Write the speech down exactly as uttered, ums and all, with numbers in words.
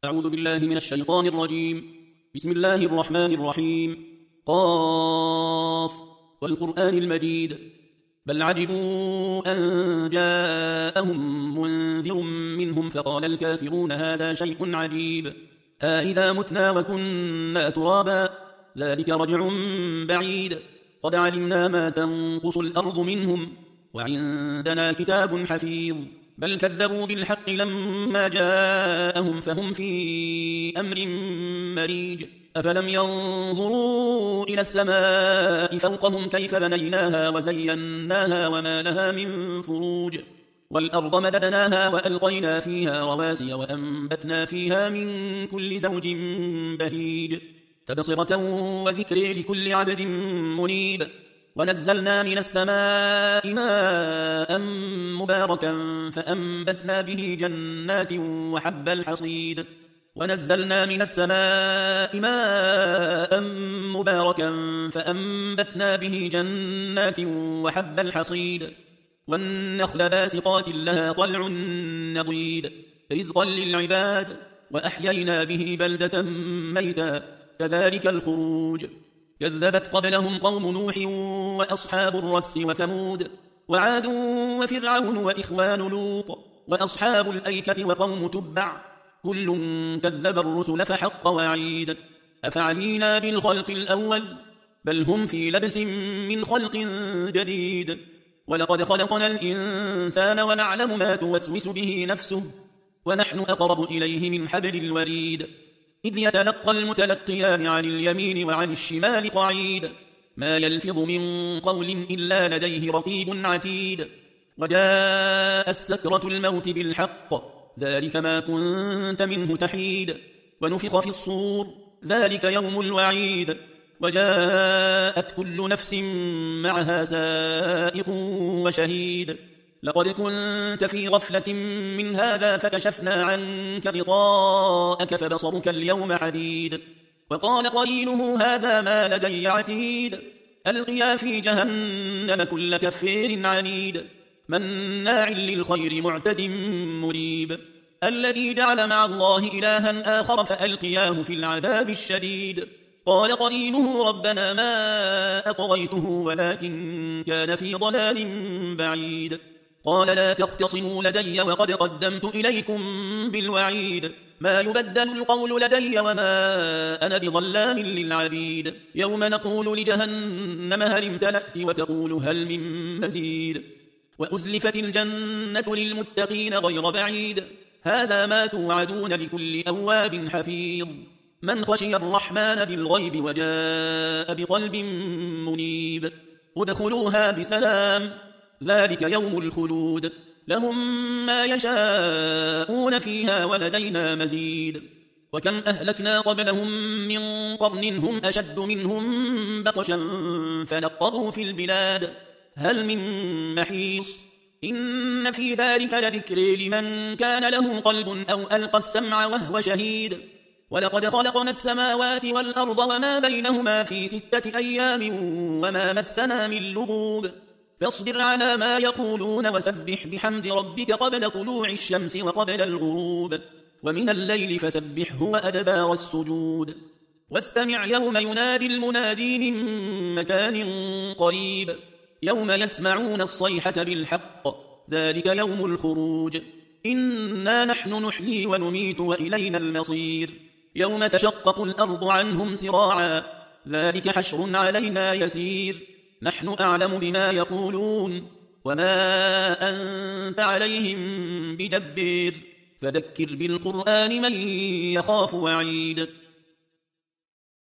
أعوذ بالله من الشيطان الرجيم. بسم الله الرحمن الرحيم. قاف والقرآن المجيد. بل عجبوا أن جاءهم منذر منهم فقال الكافرون هذا شيء عجيب أإذا متنا وكنا ترابا ذلك رجع بعيد قد علمنا ما تنقص الأرض منهم وعندنا كتاب حفيظ بل كذبوا بالحق لما جاءهم فهم في أمر مريج أفلم ينظروا إلى السماء فوقهم كيف بنيناها وزيناها وما لها من فروج والأرض مددناها وألقينا فيها رواسي وأنبتنا فيها من كل زوج بهيج تبصرة وذكر لكل عبد منيب ونزلنا من السماء ماء مباركا فأنبتنا به جنات وحب الحصيد ونزلنا من السماء ماء مباركا فأنبتنا به جنات وحب الحصيد والنخل باسقات لها طلع نضيد رزقا للعباد وأحيينا به بلدة ميتا كذلك الخروج كذبت قبلهم قوم نوح وأصحاب الرس وثمود وعاد وفرعون وإخوان لوط وأصحاب الأيكة وقوم تبع كل كذب الرسل فحق وعيد أفعلينا بالخلق الأول بل هم في لبس من خلق جديد ولقد خلقنا الإنسان ونعلم ما توسوس به نفسه ونحن أقرب إليه من حبل الوريد إذ يتلقى المتلقيان عن اليمين وعن الشمال قعيد ما يلفظ من قول إلا لديه رقيب عتيد وجاء السكرة الموت بالحق ذلك ما كنت منه تحيد ونفخ في الصور ذلك يوم الوعيد وجاءت كل نفس معها سائق وشهيد لقد كنت في غفلة من هذا فكشفنا عنك غطاءك فبصرك اليوم حديد وقال قرينه هذا ما لدي عتيد ألقيا في جهنم كل كفير عنيد مناع للخير معتد مريب الذي جعل مع الله إلها آخر فألقياه في العذاب الشديد قال قرينه ربنا ما أطغيته ولكن كان في ضلال بعيد قال لا تختصموا لدي وقد قدمت إليكم بالوعيد ما يبدل القول لدي وما أنا بظلام للعبيد يوم نقول لجهنم هل امتلأت وتقول هل من مزيد وأزلفت الجنة للمتقين غير بعيد هذا ما توعدون لكل أواب حفيظ من خشي الرحمن بالغيب وجاء بقلب منيب ادخلوها بسلام ذلك يوم الخلود لهم ما يشاءون فيها ولدينا مزيد وكم أهلكنا قبلهم من قرن هم أشد منهم بطشا فنقبوا في البلاد هل من محيص إن في ذلك لذكر لمن كان له قلب أو ألقى السمع وهو شهيد ولقد خلقنا السماوات والأرض وما بينهما في ستة أيام وما مسنا من لغوب فاصبر على ما يقولون وسبح بحمد ربك قبل طلوع الشمس وقبل الغروب ومن الليل فسبحه وأدبار السجود واستمع يوم ينادي المنادي من مكان قريب يوم يسمعون الصيحة بالحق ذلك يوم الخروج إنا نحن نحيي ونميت وإلينا المصير يوم تشقق الأرض عنهم سراعا ذلك حشر علينا يسير نحن أعلم بما يقولون وما أنت عليهم بجبير فذكر بالقرآن من يخاف وعيد